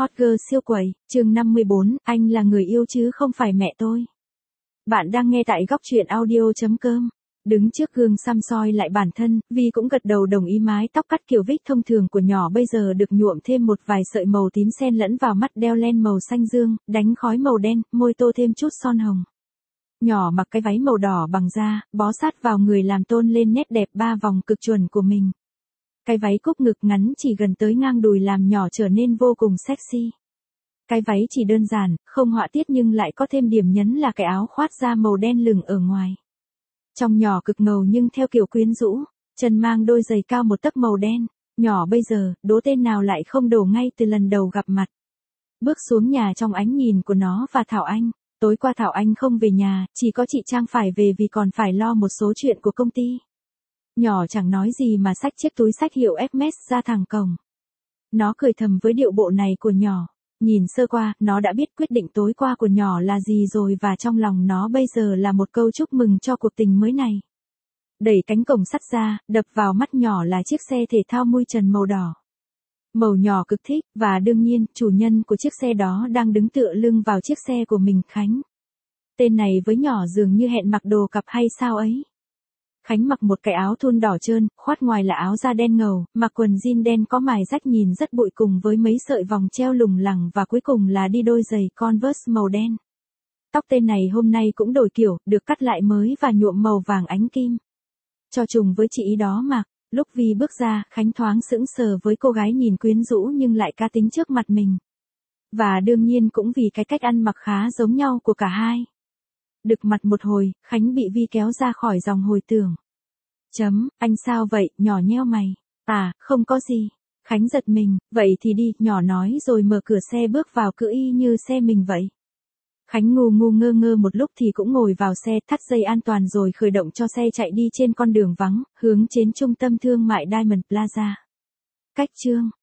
Hot girl siêu quẩy, chương 54, anh là người yêu chứ không phải mẹ tôi. Bạn đang nghe tại góc truyện audio.com. Đứng trước gương xăm soi lại bản thân, Vi cũng gật đầu đồng ý mái tóc cắt kiểu vích thông thường của nhỏ bây giờ được nhuộm thêm một vài sợi màu tím xen lẫn vào mắt đeo len màu xanh dương, đánh khói màu đen, môi tô thêm chút son hồng. Nhỏ mặc cái váy màu đỏ bằng da, bó sát vào người làm tôn lên nét đẹp ba vòng cực chuẩn của mình. Cái váy cúc ngực ngắn chỉ gần tới ngang đùi làm nhỏ trở nên vô cùng sexy. Cái váy chỉ đơn giản, không họa tiết nhưng lại có thêm điểm nhấn là cái áo khoác da màu đen lửng ở ngoài. Trong nhỏ cực ngầu nhưng theo kiểu quyến rũ, chân mang đôi giày cao một tấc màu đen. Nhỏ bây giờ, đố tên nào lại không đổ ngay từ lần đầu gặp mặt. Bước xuống nhà trong ánh nhìn của nó và Thảo Anh. Tối qua Thảo Anh không về nhà, chỉ có chị Trang phải về vì còn phải lo một số chuyện của công ty. Nhỏ chẳng nói gì mà xách chiếc túi xách hiệu Hermes ra thẳng cổng. Nó cười thầm với điệu bộ này của nhỏ. Nhìn sơ qua, nó đã biết quyết định tối qua của nhỏ là gì rồi và trong lòng nó bây giờ là một câu chúc mừng cho cuộc tình mới này. Đẩy cánh cổng sắt ra, đập vào mắt nhỏ là chiếc xe thể thao mui trần màu đỏ. Màu nhỏ cực thích, và đương nhiên, chủ nhân của chiếc xe đó đang đứng tựa lưng vào chiếc xe của mình, Khánh. Tên này với nhỏ dường như hẹn mặc đồ cặp hay sao ấy. Khánh mặc một cái áo thun đỏ trơn, khoát ngoài là áo da đen ngầu, mặc quần jean đen có mài rách nhìn rất bụi cùng với mấy sợi vòng treo lủng lẳng và cuối cùng là đi đôi giày Converse màu đen. Tóc tên này hôm nay cũng đổi kiểu, được cắt lại mới và nhuộm màu vàng ánh kim. Cho trùng với chị ý đó mặc, lúc Vi bước ra, Khánh thoáng sững sờ với cô gái nhìn quyến rũ nhưng lại cá tính trước mặt mình. Và đương nhiên cũng vì cái cách ăn mặc khá giống nhau của cả hai. Đực mặt một hồi, Khánh bị Vi kéo ra khỏi dòng hồi tưởng. Anh sao vậy, nhỏ nheo mày. À, không có gì. Khánh giật mình, vậy thì đi, nhỏ nói rồi mở cửa xe bước vào cứ y như xe mình vậy. Khánh ngu ngu ngơ ngơ một lúc thì cũng ngồi vào xe, thắt dây an toàn rồi khởi động cho xe chạy đi trên con đường vắng, hướng đến trung tâm thương mại Diamond Plaza. Cách chương